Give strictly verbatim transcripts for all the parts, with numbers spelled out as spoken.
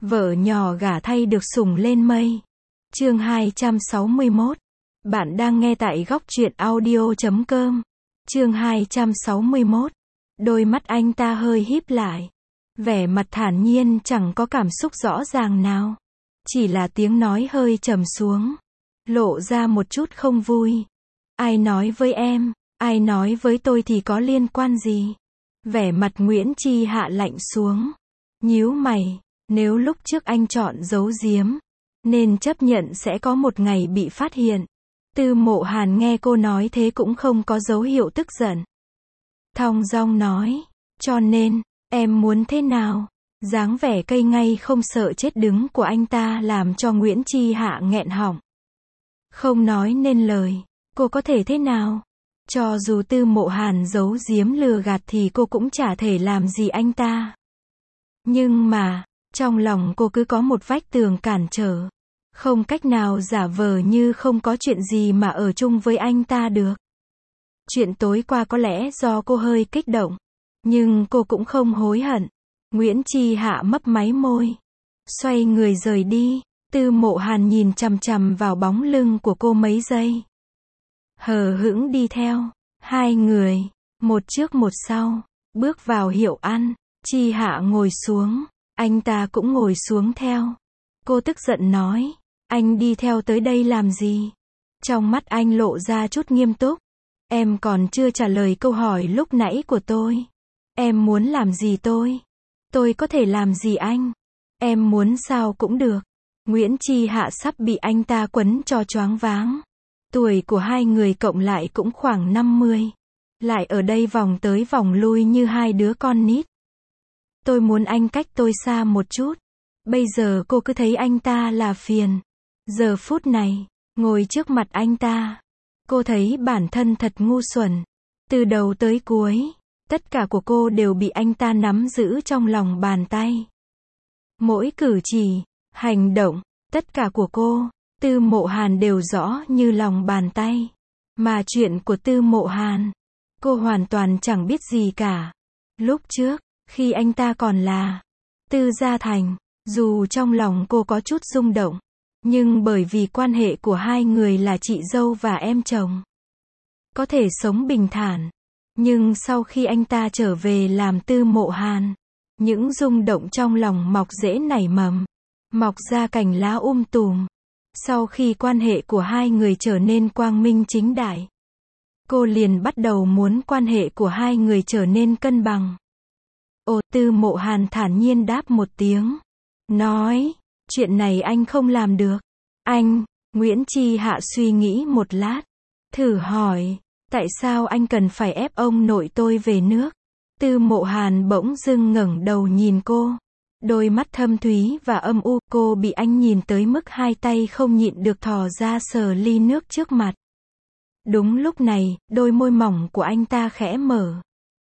Vợ nhỏ gả thay được sủng lên mây. Chương hai trăm sáu mươi mốt. Bạn đang nghe tại góc truyện audio chấm com. Chương hai trăm sáu mươi mốt. Đôi mắt anh ta hơi híp lại. Vẻ mặt thản nhiên, chẳng có cảm xúc rõ ràng nào. Chỉ là tiếng nói hơi trầm xuống. Lộ ra một chút không vui. Ai nói với em, ai nói với tôi thì có liên quan gì? Vẻ mặt Nguyễn Chi Hạ lạnh xuống. Nhíu mày, nếu lúc trước anh chọn giấu giếm, nên chấp nhận sẽ có một ngày bị phát hiện. Tư Mộ Hàn nghe cô nói thế cũng không có dấu hiệu tức giận. Thong dong nói, cho nên, em muốn thế nào? Dáng vẻ cây ngay không sợ chết đứng của anh ta làm cho Nguyễn Chi Hạ nghẹn họng. Không nói nên lời, cô có thể thế nào? Cho dù Tư Mộ Hàn giấu giếm lừa gạt thì cô cũng chả thể làm gì anh ta. Nhưng mà, trong lòng cô cứ có một vách tường cản trở. Không cách nào giả vờ như không có chuyện gì mà ở chung với anh ta được. Chuyện tối qua có lẽ do cô hơi kích động. Nhưng cô cũng không hối hận. Nguyễn Chi Hạ mấp máy môi. Xoay người rời đi. Tư Mộ Hàn nhìn chằm chằm vào bóng lưng của cô mấy giây. Hờ hững đi theo. Hai người, một trước một sau, bước vào hiệu ăn. Chi Hạ ngồi xuống. Anh ta cũng ngồi xuống theo. Cô tức giận nói. Anh đi theo tới đây làm gì? Trong mắt anh lộ ra chút nghiêm túc. Em còn chưa trả lời câu hỏi lúc nãy của tôi. Em muốn làm gì tôi? Tôi có thể làm gì anh? Em muốn sao cũng được. Nguyễn Chi Hạ sắp bị anh ta quấn cho choáng váng. Tuổi của hai người cộng lại cũng khoảng năm mươi. Lại ở đây vòng tới vòng lui như hai đứa con nít. Tôi muốn anh cách tôi xa một chút. Bây giờ cô cứ thấy anh ta là phiền. Giờ phút này, ngồi trước mặt anh ta, cô thấy bản thân thật ngu xuẩn. Từ đầu tới cuối, tất cả của cô đều bị anh ta nắm giữ trong lòng bàn tay. Mỗi cử chỉ, hành động, tất cả của cô, Tư Mộ Hàn đều rõ như lòng bàn tay. Mà chuyện của Tư Mộ Hàn, cô hoàn toàn chẳng biết gì cả. Lúc trước, khi anh ta còn là Tư Gia Thành, dù trong lòng cô có chút rung động, nhưng bởi vì quan hệ của hai người là chị dâu và em chồng, có thể sống bình thản. Nhưng sau khi anh ta trở về làm Tư Mộ Hàn, những rung động trong lòng mọc rễ nảy mầm, mọc ra cành lá um tùm. Sau khi quan hệ của hai người trở nên quang minh chính đại, cô liền bắt đầu muốn quan hệ của hai người trở nên cân bằng. Ồ, Tư Mộ Hàn thản nhiên đáp một tiếng. Nói, chuyện này anh không làm được. Anh, Nguyễn Chi Hạ suy nghĩ một lát. Thử hỏi, tại sao anh cần phải ép ông nội tôi về nước? Tư Mộ Hàn bỗng dưng ngẩng đầu nhìn cô. Đôi mắt thâm thúy và âm u, cô bị anh nhìn tới mức hai tay không nhịn được thò ra sờ ly nước trước mặt. Đúng lúc này, đôi môi mỏng của anh ta khẽ mở.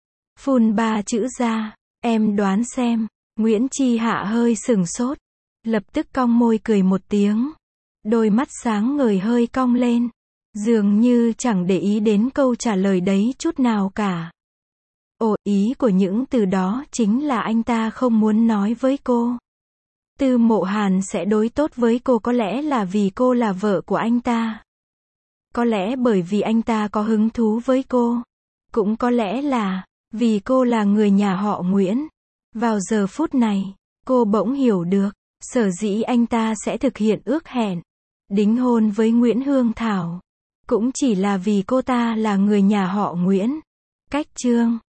Phun ba chữ ra, em đoán xem. Nguyễn Chi Hạ hơi sừng sốt. Lập tức cong môi cười một tiếng. Đôi mắt sáng ngời hơi cong lên. Dường như chẳng để ý đến câu trả lời đấy chút nào cả. Ồ, ý của những từ đó chính là anh ta không muốn nói với cô. Tư Mộ Hàn sẽ đối tốt với cô có lẽ là vì cô là vợ của anh ta. Có lẽ bởi vì anh ta có hứng thú với cô. Cũng có lẽ là vì cô là người nhà họ Nguyễn. Vào giờ phút này, cô bỗng hiểu được, sở dĩ anh ta sẽ thực hiện ước hẹn đính hôn với Nguyễn Hương Thảo, cũng chỉ là vì cô ta là người nhà họ Nguyễn. Cách chương